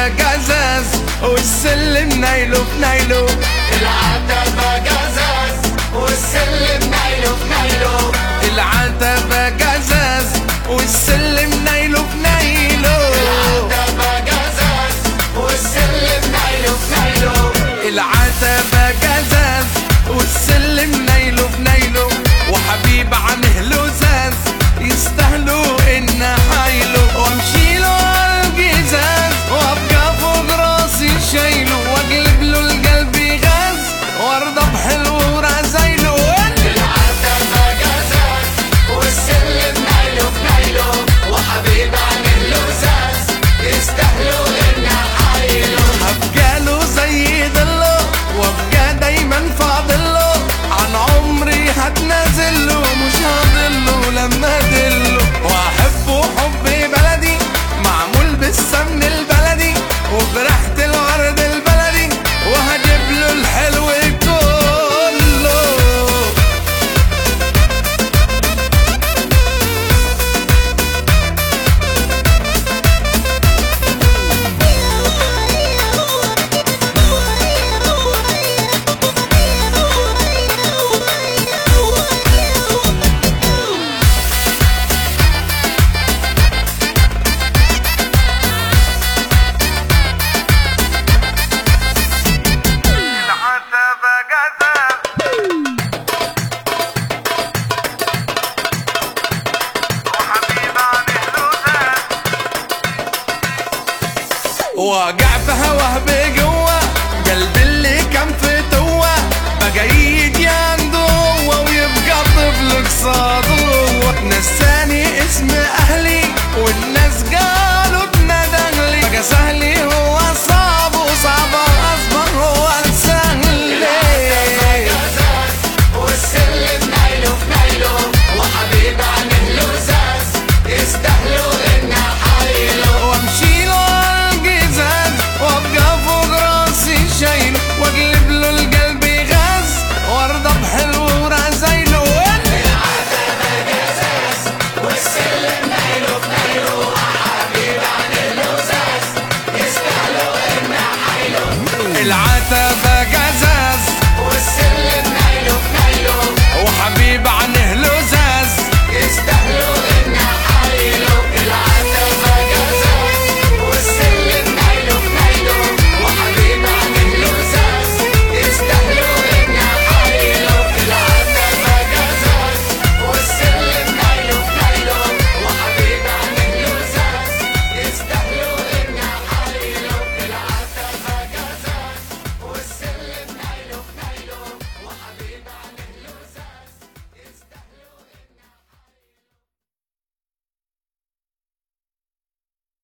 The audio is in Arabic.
جزاز والسلم نايله في نايله. العتبة جزاز والسلم نايله في نايله. العتبة جزاز والسلم نايله في نايله. العتبة جزاز والسلم نايله في نايله. العتبة جزاز والسلم نايله في نايله. وحبيب عنه لزاز يستاهلوا ان حايله. وامشيله عالجزاز وابقى فوق راسي شايله. واقلب له القلب غاز وارضى بحلو ورزايله. العتبة جزاز والسلم نايله في نايله. وحبيب عن اللزاز يستاهلوا ان حايله. هبقى له زي ضله وابقى دايما فاضله. عن عمري هتنازله مش هضله لما ادله. واحبه حب بلدي معمول بالسمن البلدي وبريحة الورد البلدي. وهجيب له الحلو كله. واقع في هواه بقوة